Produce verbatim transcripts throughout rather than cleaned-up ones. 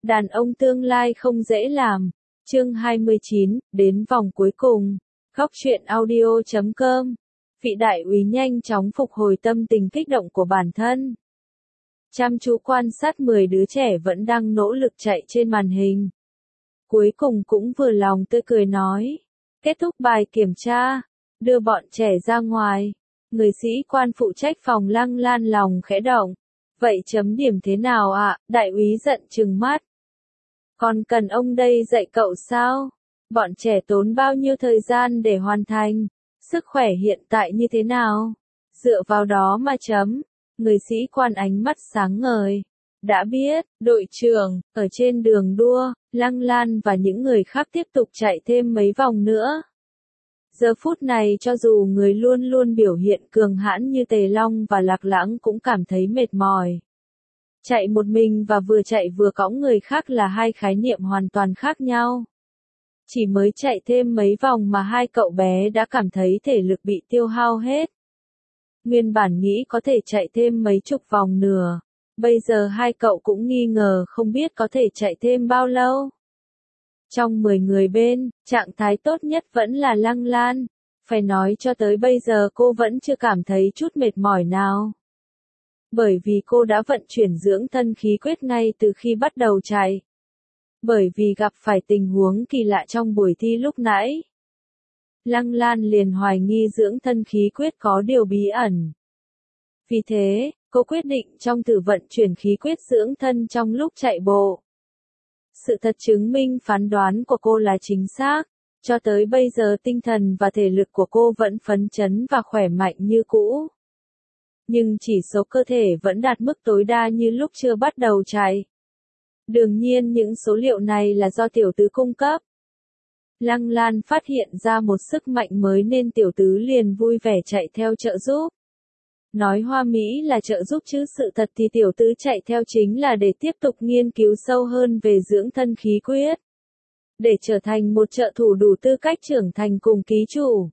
Đàn ông tương lai không dễ làm. Chương hai mươi chín, đến vòng cuối cùng. Góc truyện audio chấm com. Vị đại úy nhanh chóng phục hồi tâm tình kích động của bản thân. Chăm chú quan sát mười đứa trẻ vẫn đang nỗ lực chạy trên màn hình. Cuối cùng cũng vừa lòng tươi cười nói. Kết thúc bài kiểm tra. Đưa bọn trẻ ra ngoài. Người sĩ quan phụ trách phòng Lăng Lan lòng khẽ động. Vậy chấm điểm thế nào ạ? À? Đại úy giận trừng mắt. Còn cần ông đây dạy cậu sao? Bọn trẻ tốn bao nhiêu thời gian để hoàn thành? Sức khỏe hiện tại như thế nào? Dựa vào đó mà chấm. Người sĩ quan ánh mắt sáng ngời. Đã biết, đội trưởng, ở trên đường đua, Lăng Lan và những người khác tiếp tục chạy thêm mấy vòng nữa. Giờ phút này cho dù người luôn luôn biểu hiện cường hãn như Tề Long và Lạc Lãng cũng cảm thấy mệt mỏi. Chạy một mình và vừa chạy vừa cõng người khác là hai khái niệm hoàn toàn khác nhau. Chỉ mới chạy thêm mấy vòng mà hai cậu bé đã cảm thấy thể lực bị tiêu hao hết. Nguyên bản nghĩ có thể chạy thêm mấy chục vòng nữa. Bây giờ hai cậu cũng nghi ngờ không biết có thể chạy thêm bao lâu. Trong mười người bên, trạng thái tốt nhất vẫn là Lăng Lan. Phải nói cho tới bây giờ cô vẫn chưa cảm thấy chút mệt mỏi nào. Bởi vì cô đã vận chuyển dưỡng thân khí quyết ngay từ khi bắt đầu chạy. Bởi vì gặp phải tình huống kỳ lạ trong buổi thi lúc nãy. Lăng Lan liền hoài nghi dưỡng thân khí quyết có điều bí ẩn. Vì thế, cô quyết định trong thử vận chuyển khí quyết dưỡng thân trong lúc chạy bộ. Sự thật chứng minh phán đoán của cô là chính xác. Cho tới bây giờ tinh thần và thể lực của cô vẫn phấn chấn và khỏe mạnh như cũ. Nhưng chỉ số cơ thể vẫn đạt mức tối đa như lúc chưa bắt đầu chạy. Đương nhiên những số liệu này là do tiểu tứ cung cấp. Lăng Lan phát hiện ra một sức mạnh mới nên tiểu tứ liền vui vẻ chạy theo trợ giúp. Nói hoa mỹ là trợ giúp chứ sự thật thì tiểu tứ chạy theo chính là để tiếp tục nghiên cứu sâu hơn về dưỡng thân khí quyết. Để trở thành một trợ thủ đủ tư cách trưởng thành cùng ký chủ.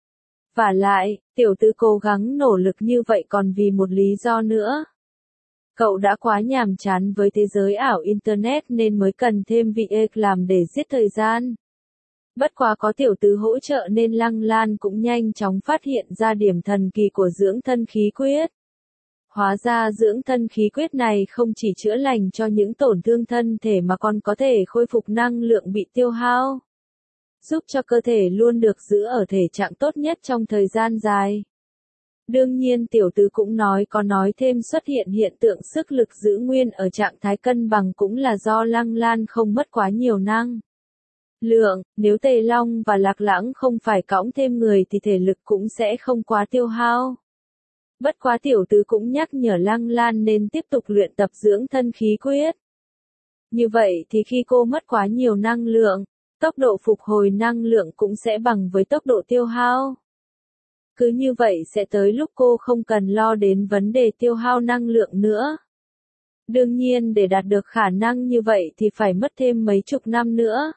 Vả lại, tiểu tứ cố gắng nỗ lực như vậy còn vì một lý do nữa. Cậu đã quá nhàm chán với thế giới ảo Internet nên mới cần thêm vị ếch làm để giết thời gian. Bất quá có tiểu tứ hỗ trợ nên Lăng Lan cũng nhanh chóng phát hiện ra điểm thần kỳ của dưỡng thân khí quyết. Hóa ra dưỡng thân khí quyết này không chỉ chữa lành cho những tổn thương thân thể mà còn có thể khôi phục năng lượng bị tiêu hao. Giúp cho cơ thể luôn được giữ ở thể trạng tốt nhất trong thời gian dài. Đương nhiên tiểu tứ cũng nói có nói thêm xuất hiện hiện tượng sức lực giữ nguyên ở trạng thái cân bằng cũng là do Lăng Lan không mất quá nhiều năng lượng, nếu Tề Long và Lạc Lãng không phải cõng thêm người thì thể lực cũng sẽ không quá tiêu hao. Bất quá tiểu tứ cũng nhắc nhở Lăng Lan nên tiếp tục luyện tập dưỡng thân khí quyết. Như vậy thì khi cô mất quá nhiều năng lượng, tốc độ phục hồi năng lượng cũng sẽ bằng với tốc độ tiêu hao. Cứ như vậy sẽ tới lúc cô không cần lo đến vấn đề tiêu hao năng lượng nữa. Đương nhiên để đạt được khả năng như vậy thì phải mất thêm mấy chục năm nữa.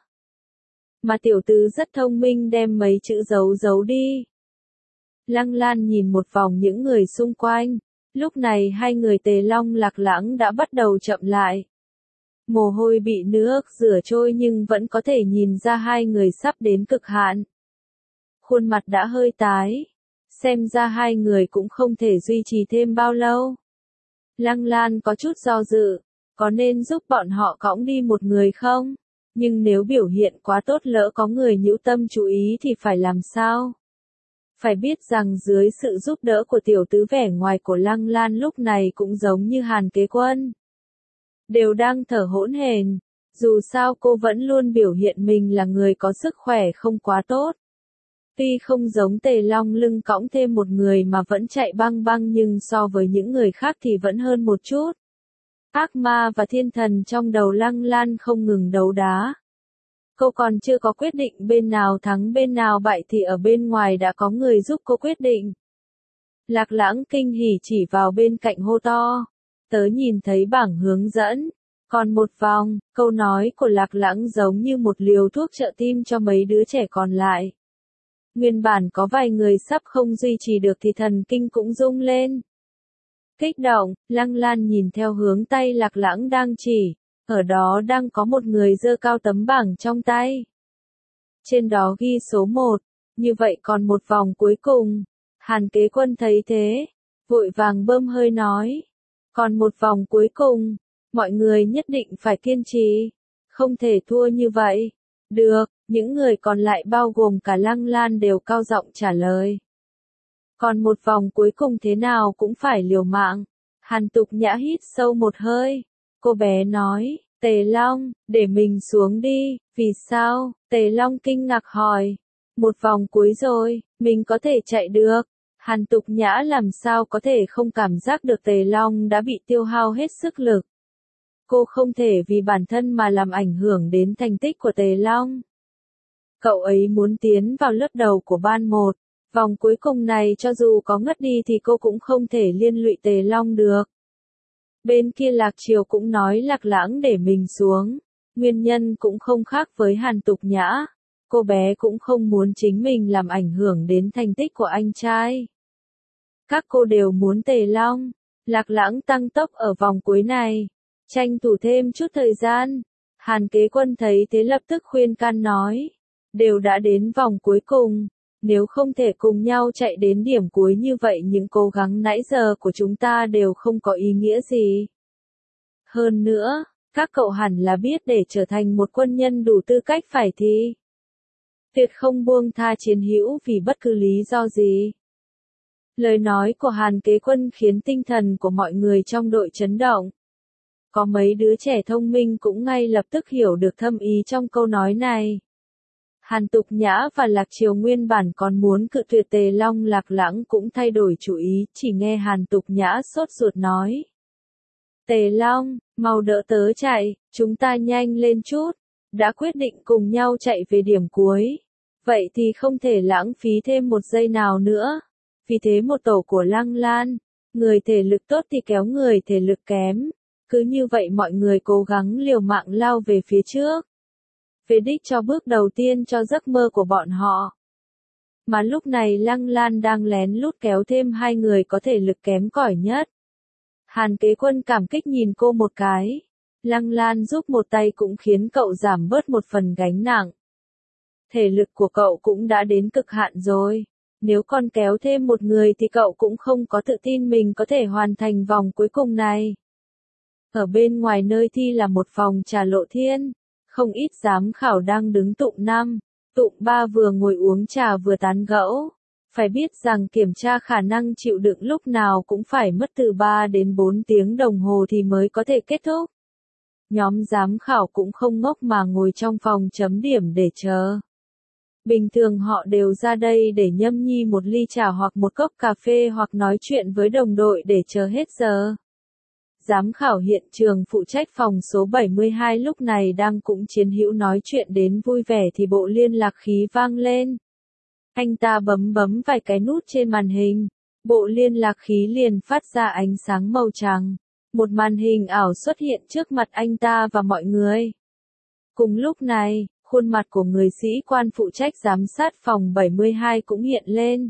Mà tiểu tứ rất thông minh đem mấy chữ giấu giấu đi. Lăng Lan nhìn một vòng những người xung quanh. Lúc này hai người Tề Long Lạc Lãng đã bắt đầu chậm lại. Mồ hôi bị nước rửa trôi nhưng vẫn có thể nhìn ra hai người sắp đến cực hạn. Khuôn mặt đã hơi tái. Xem ra hai người cũng không thể duy trì thêm bao lâu. Lăng Lan có chút do dự. Có nên giúp bọn họ cõng đi một người không? Nhưng nếu biểu hiện quá tốt lỡ có người nhữu tâm chú ý thì phải làm sao? Phải biết rằng dưới sự giúp đỡ của tiểu tứ vẻ ngoài của Lăng Lan lúc này cũng giống như Hàn Kế Quân. Đều đang thở hổn hển. Dù sao cô vẫn luôn biểu hiện mình là người có sức khỏe không quá tốt. Tuy không giống Tề Long lưng cõng thêm một người mà vẫn chạy băng băng nhưng so với những người khác thì vẫn hơn một chút. Ác ma và thiên thần trong đầu Lăng Lan không ngừng đấu đá. Cô còn chưa có quyết định bên nào thắng bên nào bại thì ở bên ngoài đã có người giúp cô quyết định. Lạc Lãng kinh hỉ chỉ vào bên cạnh hô to. Tớ nhìn thấy bảng hướng dẫn. Còn một vòng, câu nói của Lạc Lãng giống như một liều thuốc trợ tim cho mấy đứa trẻ còn lại. Nguyên bản có vài người sắp không duy trì được thì thần kinh cũng rung lên. Kích động, Lăng Lan nhìn theo hướng tay Lạc Lãng đang chỉ. Ở đó đang có một người giơ cao tấm bảng trong tay. Trên đó ghi số một, như vậy còn một vòng cuối cùng. Hàn Kế Quân thấy thế, vội vàng bơm hơi nói. Còn một vòng cuối cùng, mọi người nhất định phải kiên trì, không thể thua như vậy. Được, những người còn lại bao gồm cả Lăng Lan đều cao giọng trả lời. Còn một vòng cuối cùng thế nào cũng phải liều mạng. Hàn Tục Nhã hít sâu một hơi. Cô bé nói, Tề Long, để mình xuống đi. Vì sao? Tề Long kinh ngạc hỏi. Một vòng cuối rồi, mình có thể chạy được. Hàn Tục Nhã làm sao có thể không cảm giác được Tề Long đã bị tiêu hao hết sức lực. Cô không thể vì bản thân mà làm ảnh hưởng đến thành tích của Tề Long. Cậu ấy muốn tiến vào lớp đầu của ban một. Vòng cuối cùng này cho dù có ngất đi thì cô cũng không thể liên lụy Tề Long được. Bên kia Lạc Triều cũng nói Lạc Lãng để mình xuống. Nguyên nhân cũng không khác với Hàn Tục Nhã. Cô bé cũng không muốn chính mình làm ảnh hưởng đến thành tích của anh trai. Các cô đều muốn Tề Long, Lạc Lãng tăng tốc ở vòng cuối này. Tranh thủ thêm chút thời gian. Hàn Kế Quân thấy thế lập tức khuyên can nói. Đều đã đến vòng cuối cùng. Nếu không thể cùng nhau chạy đến điểm cuối như vậy những cố gắng nãy giờ của chúng ta đều không có ý nghĩa gì. Hơn nữa, các cậu hẳn là biết để trở thành một quân nhân đủ tư cách phải thi. Tuyệt không buông tha chiến hữu vì bất cứ lý do gì. Lời nói của Hàn Kế Quân khiến tinh thần của mọi người trong đội chấn động. Có mấy đứa trẻ thông minh cũng ngay lập tức hiểu được thâm ý trong câu nói này. Hàn Tục Nhã và Lạc Triều nguyên bản còn muốn cự tuyệt Tề Long, Lạc Lãng cũng thay đổi chủ ý, chỉ nghe Hàn Tục Nhã sốt ruột nói. Tề Long, mau đỡ tớ chạy, chúng ta nhanh lên chút, đã quyết định cùng nhau chạy về điểm cuối. Vậy thì không thể lãng phí thêm một giây nào nữa. Vì thế một tổ của Lăng Lan, người thể lực tốt thì kéo người thể lực kém. Cứ như vậy mọi người cố gắng liều mạng lao về phía trước. Về đích cho bước đầu tiên cho giấc mơ của bọn họ. Mà lúc này Lăng Lan đang lén lút kéo thêm hai người có thể lực kém cỏi nhất. Hàn Kế Quân cảm kích nhìn cô một cái. Lăng Lan giúp một tay cũng khiến cậu giảm bớt một phần gánh nặng. Thể lực của cậu cũng đã đến cực hạn rồi. Nếu còn kéo thêm một người thì cậu cũng không có tự tin mình có thể hoàn thành vòng cuối cùng này. Ở bên ngoài nơi thi là một phòng trà lộ thiên. Không ít giám khảo đang đứng tụng năm, tụng ba vừa ngồi uống trà vừa tán gẫu. Phải biết rằng kiểm tra khả năng chịu đựng lúc nào cũng phải mất từ ba đến bốn tiếng đồng hồ thì mới có thể kết thúc. Nhóm giám khảo cũng không ngốc mà ngồi trong phòng chấm điểm để chờ. Bình thường họ đều ra đây để nhâm nhi một ly trà hoặc một cốc cà phê hoặc nói chuyện với đồng đội để chờ hết giờ. Giám khảo hiện trường phụ trách phòng số bảy mươi hai lúc này đang cũng chiến hữu nói chuyện đến vui vẻ thì bộ liên lạc khí vang lên. Anh ta bấm bấm vài cái nút trên màn hình, bộ liên lạc khí liền phát ra ánh sáng màu trắng. Một màn hình ảo xuất hiện trước mặt anh ta và mọi người. Cùng lúc này, khuôn mặt của người sĩ quan phụ trách giám sát phòng bảy mươi hai cũng hiện lên.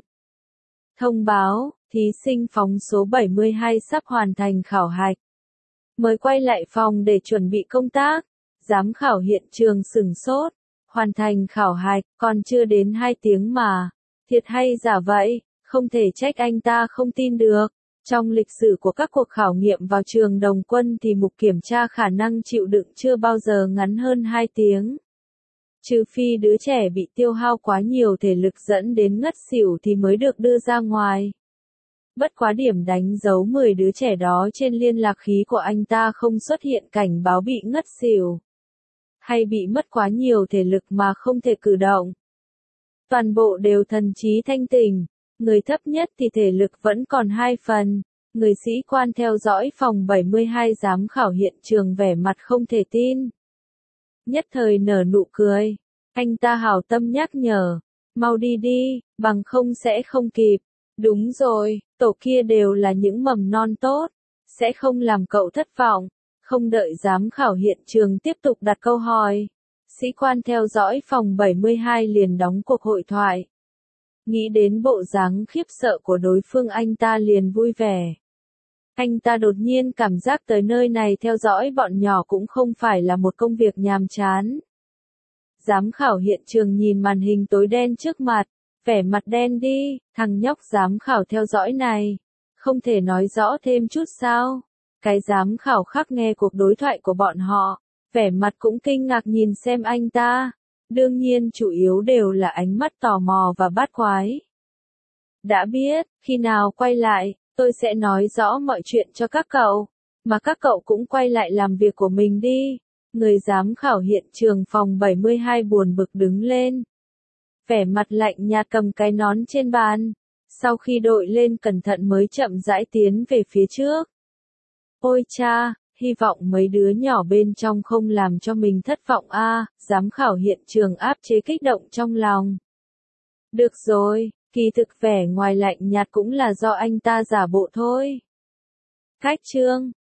Thông báo, thí sinh phòng số bảy mươi hai sắp hoàn thành khảo hạch. Mời quay lại phòng để chuẩn bị công tác. Giám khảo hiện trường sửng sốt. Hoàn thành khảo hạch, còn chưa đến hai tiếng mà. Thiệt hay giả vậy, không thể trách anh ta không tin được. Trong lịch sử của các cuộc khảo nghiệm vào trường đồng quân thì mục kiểm tra khả năng chịu đựng chưa bao giờ ngắn hơn hai tiếng. Trừ phi đứa trẻ bị tiêu hao quá nhiều thể lực dẫn đến ngất xỉu thì mới được đưa ra ngoài. Bất quá điểm đánh dấu mười đứa trẻ đó trên liên lạc khí của anh ta không xuất hiện cảnh báo bị ngất xỉu. Hay bị mất quá nhiều thể lực mà không thể cử động. Toàn bộ đều thần trí thanh tỉnh. Người thấp nhất thì thể lực vẫn còn hai phần. Người sĩ quan theo dõi phòng bảy mươi hai giám khảo hiện trường vẻ mặt không thể tin. Nhất thời nở nụ cười. Anh ta hảo tâm nhắc nhở. Mau đi đi, bằng không sẽ không kịp. Đúng rồi, tổ kia đều là những mầm non tốt. Sẽ không làm cậu thất vọng. Không đợi giám khảo hiện trường tiếp tục đặt câu hỏi. Sĩ quan theo dõi phòng bảy mươi hai liền đóng cuộc hội thoại. Nghĩ đến bộ dáng khiếp sợ của đối phương anh ta liền vui vẻ. Anh ta đột nhiên cảm giác tới nơi này theo dõi bọn nhỏ cũng không phải là một công việc nhàm chán. Giám khảo hiện trường nhìn màn hình tối đen trước mặt, vẻ mặt đen đi, thằng nhóc giám khảo theo dõi này. Không thể nói rõ thêm chút sao? Cái giám khảo khác nghe cuộc đối thoại của bọn họ, vẻ mặt cũng kinh ngạc nhìn xem anh ta. Đương nhiên chủ yếu đều là ánh mắt tò mò và bát quái. Đã biết, khi nào quay lại, tôi sẽ nói rõ mọi chuyện cho các cậu, mà các cậu cũng quay lại làm việc của mình đi. Người giám khảo hiện trường phòng bảy mươi hai buồn bực đứng lên. Vẻ mặt lạnh nhạt cầm cái nón trên bàn. Sau khi đội lên cẩn thận mới chậm rãi tiến về phía trước. Ôi cha, hy vọng mấy đứa nhỏ bên trong không làm cho mình thất vọng a. À, giám khảo hiện trường áp chế kích động trong lòng. Được rồi, kỳ thực vẻ ngoài lạnh nhạt cũng là do anh ta giả bộ thôi. Cách chương